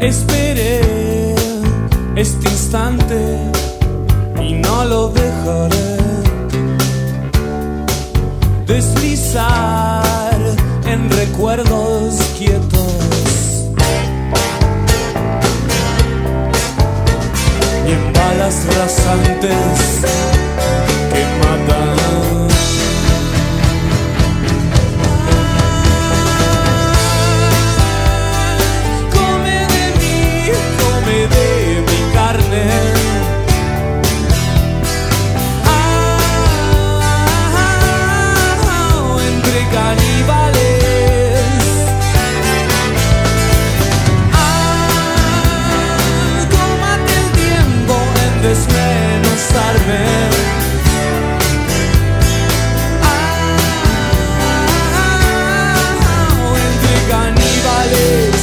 Esperé este instante y no lo dejaré deslizar en recuerdos quietos y en balas rasantes que matan. Desmenuzarme, entre caníbales,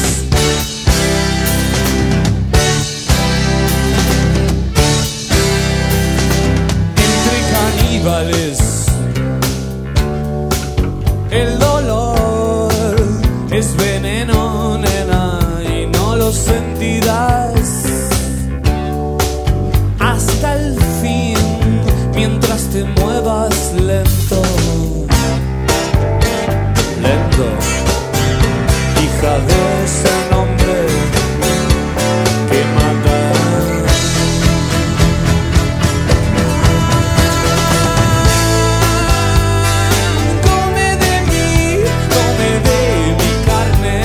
entre caníbales. El dolor es veneno, nena, y no lo sentirás hasta el fin, mientras te muevas lento, lento, hija de ese nombre que mata. Come de mí, come de mi carne.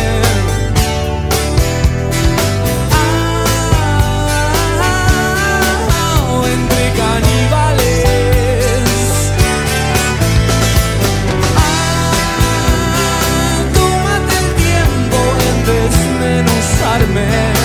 Tómate el tiempo en desmenuzarme.